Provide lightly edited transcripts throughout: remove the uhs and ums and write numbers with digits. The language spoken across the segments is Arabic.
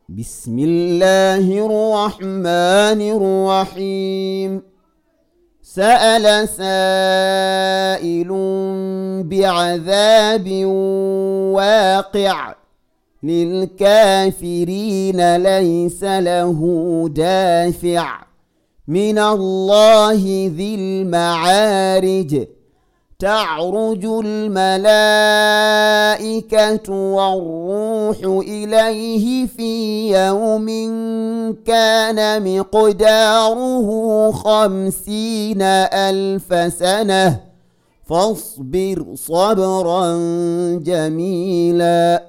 بسم الله الرحمن الرحيم. سأل سائل بعذاب واقع للكافرين ليس له دافع من الله ذي المعارج. تعرج الملائكة والروح إليه في يوم كان مقداره 50,000 سنة فاصبر صبرا جميلا.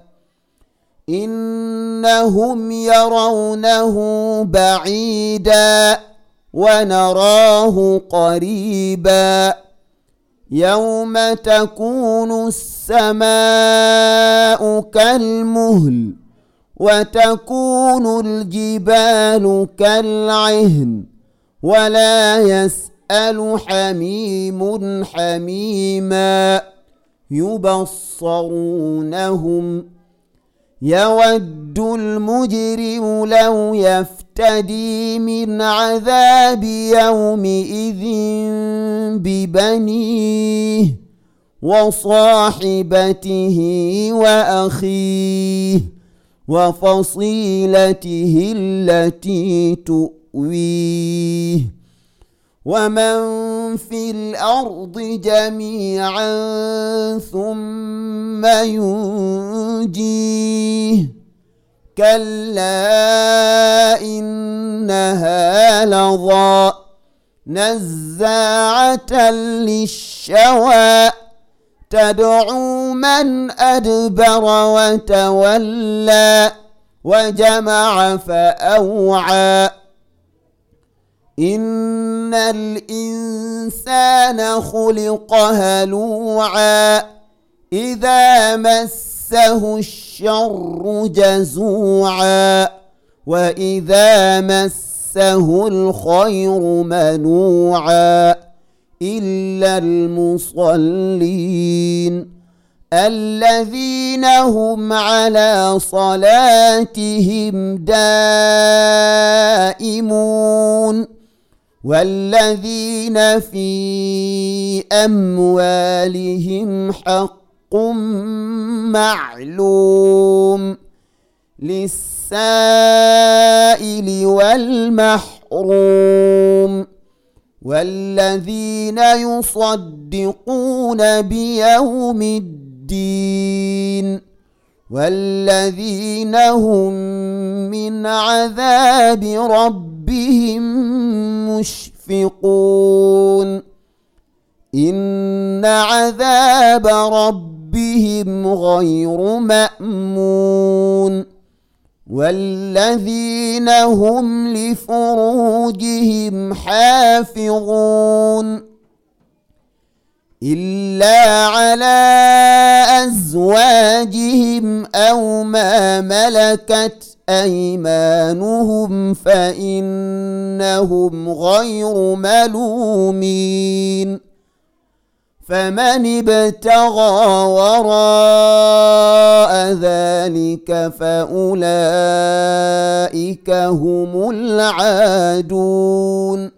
إنهم يرونه بعيدا ونراه قريبا. يوم تكون السماء كالمهل وتكون الجبال كالعهن ولا يسأل حميم حميما. يبصرونهم يود المجرم لو يفتدي من عذاب يومئذ ببنيه وصاحبته وأخيه وفصيلته التي تؤويه ومن في الأرض جميعا ثم ينجيه. كلا إنها لظى نزاعة للشوى تدعو من أدبر وتولى وجمع فأوعى. إن الإنسان خلق هلوعا إذا مسه الشر جزوعا وإذا مسه الخير منوعا إلا المصلين الذين هم على صلاتهم دائمون والذين في أموالهم حق معلوم للسائل والمحروم والذين يصدقون بيوم الدين والذين هم من عذاب ربهم مشفقون. إن عذاب ربهم غير مأمون. والذين هم لفروجهم حافظون إلا على أزواجهم أو ما ملكت أيمانهم فإنهم غير ملومين. فمن ابتغى وراء ذلك فأولئك هم العادون.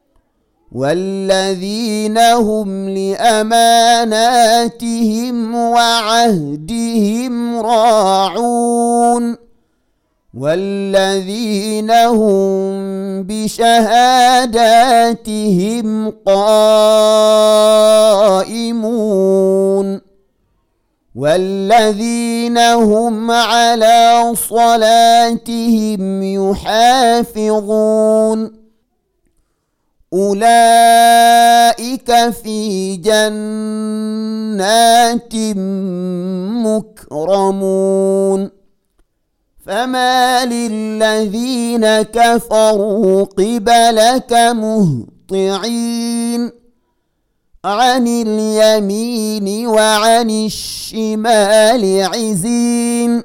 والذين هم لأماناتهم وعهدهم راعون والذين هم بشهاداتهم قائمون والذين هم على صلاتهم يحافظون أولئك في جنات مكرمون. فما للذين كفروا قبلك مهطعين عن اليمين وعن الشمال عزين.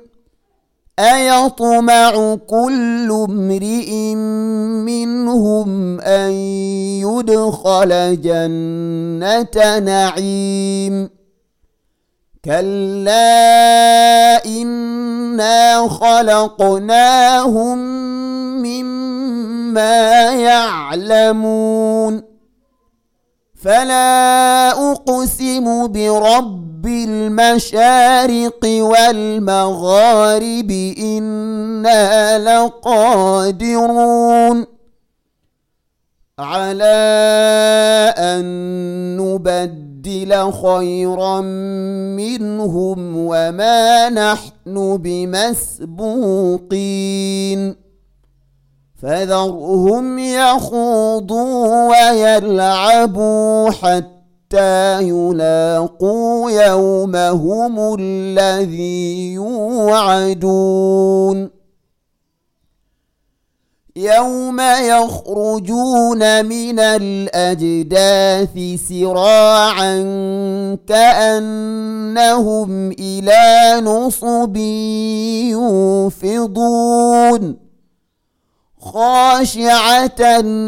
أيطمع كل امرئ منهم أن يدخل جنة نعيم كلا إنا خلقناهم مما يعلمون فلا أقسم برب المشارق والمغارب إنا لقادرون على أن نبدل خيرا منهم وما نحن بمسبوقين فذرهم يخوضوا ويلعبوا حتى يلاقوا يومهم الذي يوعدون يوم يخرجون من الأجداث سراعا كأنهم إلى نصب يوفضون خاشعة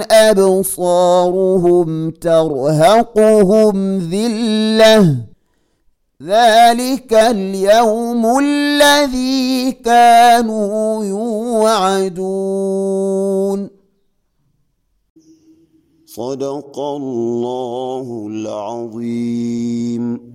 أبصارهم ترهقهم ذلة ذلك اليوم الذي كانوا يوعدون. صدق الله العظيم.